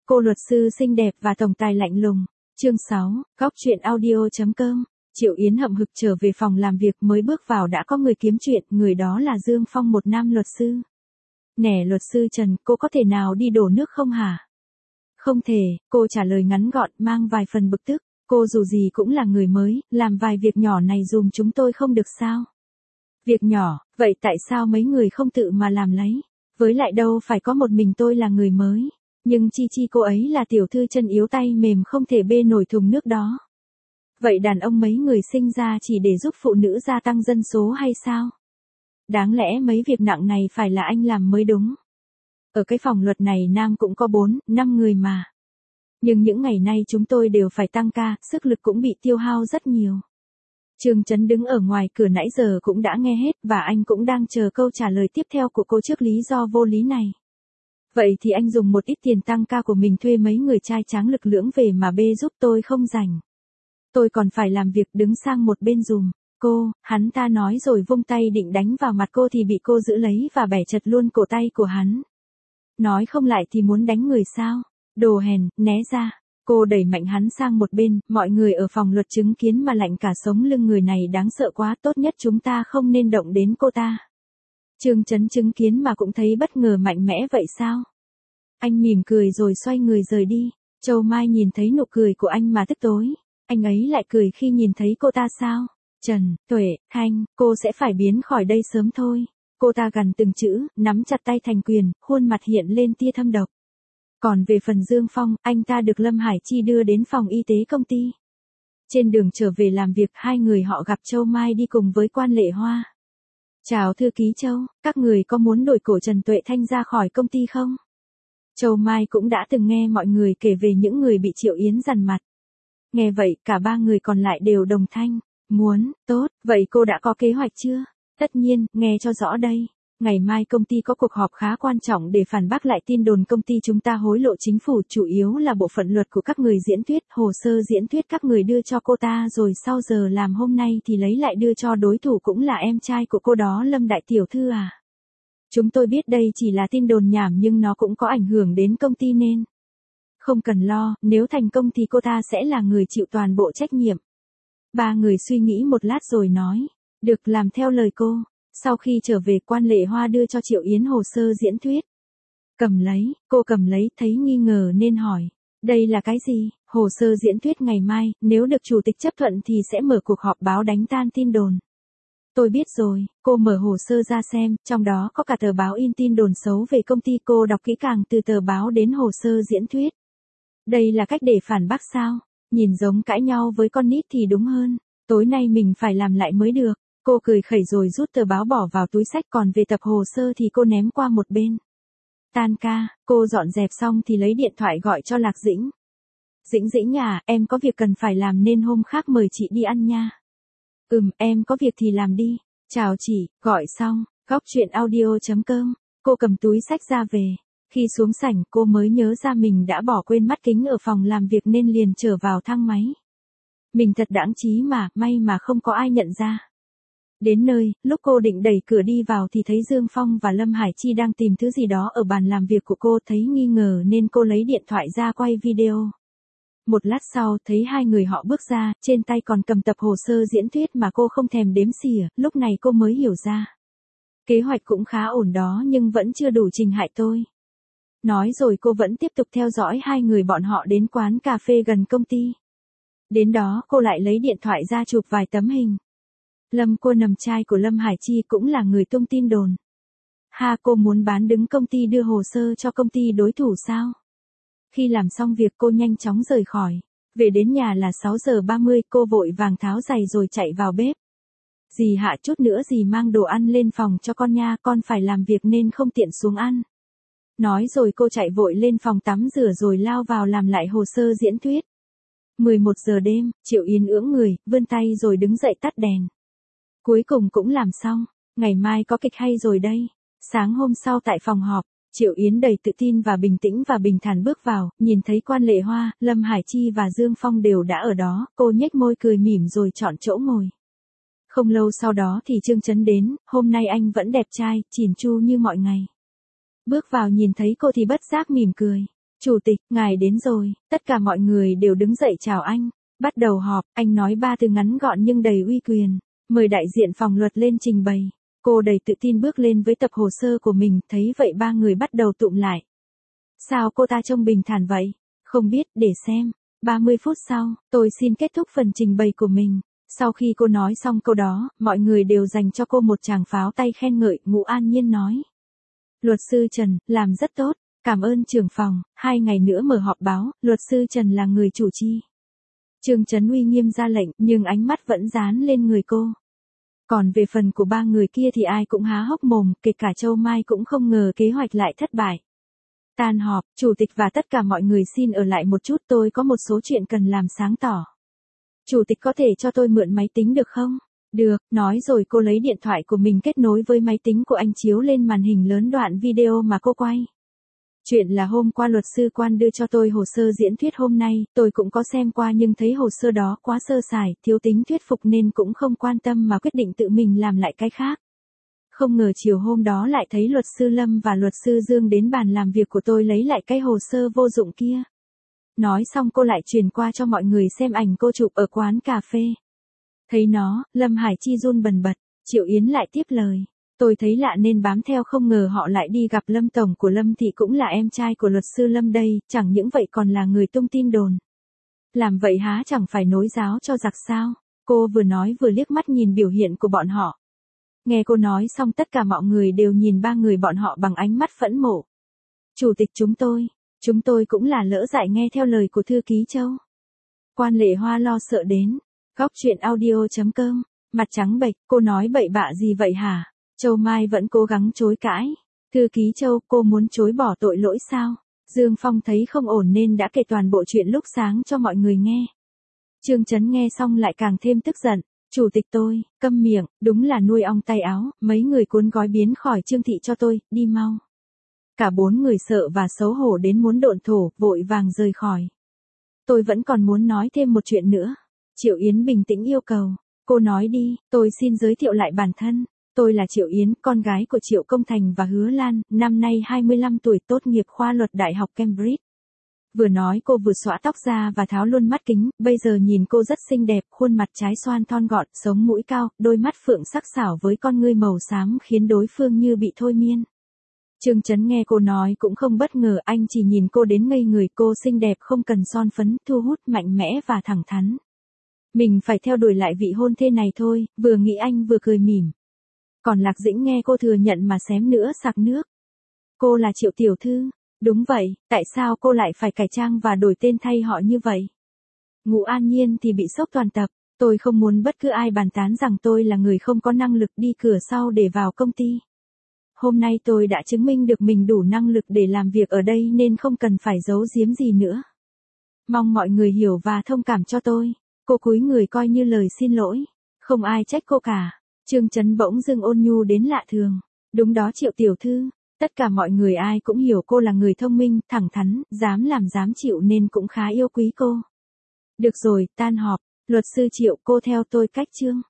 Cô luật sư xinh đẹp và tổng tài lạnh lùng. Chương 6, góc truyện audio.com. Triệu Yến hậm hực trở về phòng làm việc, mới bước vào đã có người kiếm chuyện, người đó là Dương Phong, một nam luật sư. Nè luật sư Trần, cô có thể nào đi đổ nước không hả? Không thể, cô trả lời ngắn gọn, mang vài phần bực tức. Cô dù gì cũng là người mới, làm vài việc nhỏ này dùm chúng tôi không được sao? Việc nhỏ, vậy tại sao mấy người không tự mà làm lấy? Với lại đâu phải có một mình tôi là người mới. Nhưng chi cô ấy là tiểu thư chân yếu tay mềm không thể bê nổi thùng nước đó. Vậy đàn ông mấy người sinh ra chỉ để giúp phụ nữ gia tăng dân số hay sao? Đáng lẽ mấy việc nặng này phải là anh làm mới đúng. Ở cái phòng luật này nam cũng có 4-5 người mà. Nhưng những ngày nay chúng tôi đều phải tăng ca, sức lực cũng bị tiêu hao rất nhiều. Trương Chấn đứng ở ngoài cửa nãy giờ cũng đã nghe hết, và anh cũng đang chờ câu trả lời tiếp theo của cô trước lý do vô lý này. Vậy thì anh dùng một ít tiền tăng ca của mình thuê mấy người trai tráng lực lưỡng về mà bê giúp tôi không rảnh. Tôi còn phải làm việc, đứng sang một bên dùm. Cô, hắn ta nói rồi vung tay định đánh vào mặt cô thì bị cô giữ lấy và bẻ chật luôn cổ tay của hắn. Nói không lại thì muốn đánh người sao? Đồ hèn, né ra. Cô đẩy mạnh hắn sang một bên, mọi người ở phòng luật chứng kiến mà lạnh cả sống lưng, người này đáng sợ quá, tốt nhất chúng ta không nên động đến cô ta. Trương Chấn chứng kiến mà cũng thấy bất ngờ, mạnh mẽ vậy sao? Anh mỉm cười rồi xoay người rời đi. Châu Mai nhìn thấy nụ cười của anh mà tức tối. Anh ấy lại cười khi nhìn thấy cô ta sao? Trần, Tuệ, Thanh, cô sẽ phải biến khỏi đây sớm thôi. Cô ta gằn từng chữ, nắm chặt tay thành quyền, khuôn mặt hiện lên tia thâm độc. Còn về phần Dương Phong, anh ta được Lâm Hải Chi đưa đến phòng y tế công ty. Trên đường trở về làm việc, hai người họ gặp Châu Mai đi cùng với Quan Lệ Hoa. Chào thư ký Châu, các người có muốn đổi cổ Trần Tuệ Thanh ra khỏi công ty không? Châu Mai cũng đã từng nghe mọi người kể về những người bị Triệu Yến dằn mặt. Nghe vậy, cả ba người còn lại đều đồng thanh. Muốn, tốt, vậy cô đã có kế hoạch chưa? Tất nhiên, nghe cho rõ đây. Ngày mai công ty có cuộc họp khá quan trọng để phản bác lại tin đồn công ty chúng ta hối lộ chính phủ, chủ yếu là bộ phận luật của các người diễn thuyết, hồ sơ diễn thuyết các người đưa cho cô ta rồi sau giờ làm hôm nay thì lấy lại đưa cho đối thủ cũng là em trai của cô đó, Lâm đại tiểu thư à. Chúng tôi biết đây chỉ là tin đồn nhảm nhưng nó cũng có ảnh hưởng đến công ty nên không cần lo, nếu thành công thì cô ta sẽ là người chịu toàn bộ trách nhiệm. Ba người suy nghĩ một lát rồi nói, được, làm theo lời cô. Sau khi trở về, Quan Lệ Hoa đưa cho Triệu Yến hồ sơ diễn thuyết. Cầm lấy, cô cầm lấy, thấy nghi ngờ nên hỏi, đây là cái gì? Hồ sơ diễn thuyết ngày mai, nếu được chủ tịch chấp thuận thì sẽ mở cuộc họp báo đánh tan tin đồn. Tôi biết rồi, cô mở hồ sơ ra xem, trong đó có cả tờ báo in tin đồn xấu về công ty, cô đọc kỹ càng từ tờ báo đến hồ sơ diễn thuyết. Đây là cách để phản bác sao? Nhìn giống cãi nhau với con nít thì đúng hơn. Tối nay mình phải làm lại mới được. Cô cười khẩy rồi rút tờ báo bỏ vào túi xách, còn về tập hồ sơ thì cô ném qua một bên. Tan ca, cô dọn dẹp xong thì lấy điện thoại gọi cho Lạc Dĩnh. Dĩnh à, em có việc cần phải làm nên hôm khác mời chị đi ăn nha. Em có việc thì làm đi. Chào chị, gọi xong, góc truyện audio.com. Cô cầm túi xách ra về. Khi xuống sảnh cô mới nhớ ra mình đã bỏ quên mắt kính ở phòng làm việc nên liền trở vào thang máy. Mình thật đãng trí mà, may mà không có ai nhận ra. Đến nơi, lúc cô định đẩy cửa đi vào thì thấy Dương Phong và Lâm Hải Chi đang tìm thứ gì đó ở bàn làm việc của cô, thấy nghi ngờ nên cô lấy điện thoại ra quay video. Một lát sau thấy hai người họ bước ra, trên tay còn cầm tập hồ sơ diễn thuyết mà cô không thèm đếm xỉa, lúc này cô mới hiểu ra. Kế hoạch cũng khá ổn đó nhưng vẫn chưa đủ trình hại tôi. Nói rồi cô vẫn tiếp tục theo dõi hai người bọn họ đến quán cà phê gần công ty. Đến đó cô lại lấy điện thoại ra chụp vài tấm hình. Lâm Cô Nằm, trai của Lâm Hải Chi, cũng là người tung tin đồn. Cô muốn bán đứng công ty, đưa hồ sơ cho công ty đối thủ sao? Khi làm xong việc cô nhanh chóng rời khỏi. Về đến nhà là 6:30, cô vội vàng tháo giày rồi chạy vào bếp. Dì hạ chút nữa dì mang đồ ăn lên phòng cho con nha, con phải làm việc nên không tiện xuống ăn. Nói rồi cô chạy vội lên phòng tắm rửa rồi lao vào làm lại hồ sơ diễn thuyết. 11 giờ đêm, Triệu Yến ưỡng người, vươn tay rồi đứng dậy tắt đèn. Cuối cùng cũng làm xong, ngày mai có kịch hay rồi đây. Sáng hôm sau tại phòng họp, Triệu Yến đầy tự tin và bình tĩnh và bình thản bước vào, nhìn thấy Quan Lệ Hoa, Lâm Hải Chi và Dương Phong đều đã ở đó, cô nhếch môi cười mỉm rồi chọn chỗ ngồi. Không lâu sau đó thì Trương Chấn đến, hôm nay anh vẫn đẹp trai, chỉn chu như mọi ngày. Bước vào nhìn thấy cô thì bất giác mỉm cười. Chủ tịch, ngài đến rồi, tất cả mọi người đều đứng dậy chào anh. Bắt đầu họp, anh nói 3 từ ngắn gọn nhưng đầy uy quyền. Mời đại diện phòng luật lên trình bày. Cô đầy tự tin bước lên với tập hồ sơ của mình, thấy vậy 3 người bắt đầu tụm lại. Sao cô ta trông bình thản vậy? Không biết, để xem. 30 phút sau, tôi xin kết thúc phần trình bày của mình. Sau khi cô nói xong câu đó, mọi người đều dành cho cô một tràng pháo tay khen ngợi. Ngũ An Nhiên nói. Luật sư Trần, làm rất tốt. Cảm ơn trưởng phòng, 2 ngày nữa mở họp báo, luật sư Trần là người chủ trì. Trương Trấn uy nghiêm ra lệnh, nhưng ánh mắt vẫn dán lên người cô. Còn về phần của 3 người kia thì ai cũng há hốc mồm, kể cả Châu Mai cũng không ngờ kế hoạch lại thất bại. Tan họp, chủ tịch và tất cả mọi người xin ở lại một chút, tôi có một số chuyện cần làm sáng tỏ. Chủ tịch có thể cho tôi mượn máy tính được không? Được, nói rồi cô lấy điện thoại của mình kết nối với máy tính của anh chiếu lên màn hình lớn đoạn video mà cô quay. Chuyện là hôm qua luật sư Quan đưa cho tôi hồ sơ diễn thuyết hôm nay, tôi cũng có xem qua nhưng thấy hồ sơ đó quá sơ sài, thiếu tính thuyết phục nên cũng không quan tâm mà quyết định tự mình làm lại cái khác. Không ngờ chiều hôm đó lại thấy luật sư Lâm và luật sư Dương đến bàn làm việc của tôi lấy lại cái hồ sơ vô dụng kia. Nói xong cô lại truyền qua cho mọi người xem ảnh cô chụp ở quán cà phê. Thấy nó, Lâm Hải Chi run bần bật, Triệu Yến lại tiếp lời. Tôi thấy lạ nên bám theo, không ngờ họ lại đi gặp Lâm tổng của Lâm Thị, cũng là em trai của luật sư Lâm đây, chẳng những vậy còn là người tung tin đồn. Làm vậy há chẳng phải nối giáo cho giặc sao? Cô vừa nói vừa liếc mắt nhìn biểu hiện của bọn họ. Nghe cô nói xong tất cả mọi người đều nhìn 3 người bọn họ bằng ánh mắt phẫn nộ. Chủ tịch chúng tôi cũng là lỡ dại nghe theo lời của thư ký Châu. Quan Lệ Hoa lo sợ đến. Góc truyện audio.com, mặt trắng bệch, cô nói bậy bạ gì vậy hả? Châu Mai vẫn cố gắng chối cãi. Thư ký Châu, cô muốn chối bỏ tội lỗi sao? Dương Phong thấy không ổn nên đã kể toàn bộ chuyện lúc sáng cho mọi người nghe. Trương Trấn nghe xong lại càng thêm tức giận. Chủ tịch tôi, câm miệng, đúng là nuôi ong tay áo, mấy người cuốn gói biến khỏi Trương Thị cho tôi, đi mau. Cả 4 người sợ và xấu hổ đến muốn độn thổ, vội vàng rời khỏi. Tôi vẫn còn muốn nói thêm một chuyện nữa. Triệu Yến bình tĩnh yêu cầu. Cô nói đi, tôi xin giới thiệu lại bản thân. Tôi là Triệu Yến, con gái của Triệu Công Thành và Hứa Lan, năm nay 25 tuổi, tốt nghiệp khoa luật Đại học Cambridge. Vừa nói cô vừa xõa tóc ra và tháo luôn mắt kính, bây giờ nhìn cô rất xinh đẹp, khuôn mặt trái xoan thon gọn, sống mũi cao, đôi mắt phượng sắc sảo với con ngươi màu xám khiến đối phương như bị thôi miên. Trương Trấn nghe cô nói cũng không bất ngờ, anh chỉ nhìn cô đến ngây người, cô xinh đẹp không cần son phấn, thu hút, mạnh mẽ và thẳng thắn. Mình phải theo đuổi lại vị hôn thê này thôi, vừa nghĩ anh vừa cười mỉm. Còn Lạc Dĩnh nghe cô thừa nhận mà xém nữa sặc nước. Cô là Triệu tiểu thư. Đúng vậy, tại sao cô lại phải cải trang và đổi tên thay họ như vậy? Ngũ An Nhiên thì bị sốc toàn tập. Tôi không muốn bất cứ ai bàn tán rằng tôi là người không có năng lực đi cửa sau để vào công ty. Hôm nay tôi đã chứng minh được mình đủ năng lực để làm việc ở đây nên không cần phải giấu giếm gì nữa. Mong mọi người hiểu và thông cảm cho tôi. Cô cúi người coi như lời xin lỗi. Không ai trách cô cả. Trương Trấn bỗng dưng ôn nhu đến lạ thường. Đúng đó Triệu tiểu thư. Tất cả mọi người ai cũng hiểu cô là người thông minh, thẳng thắn, dám làm dám chịu nên cũng khá yêu quý cô. Được rồi, tan họp. Luật sư Triệu, cô theo tôi cách chương.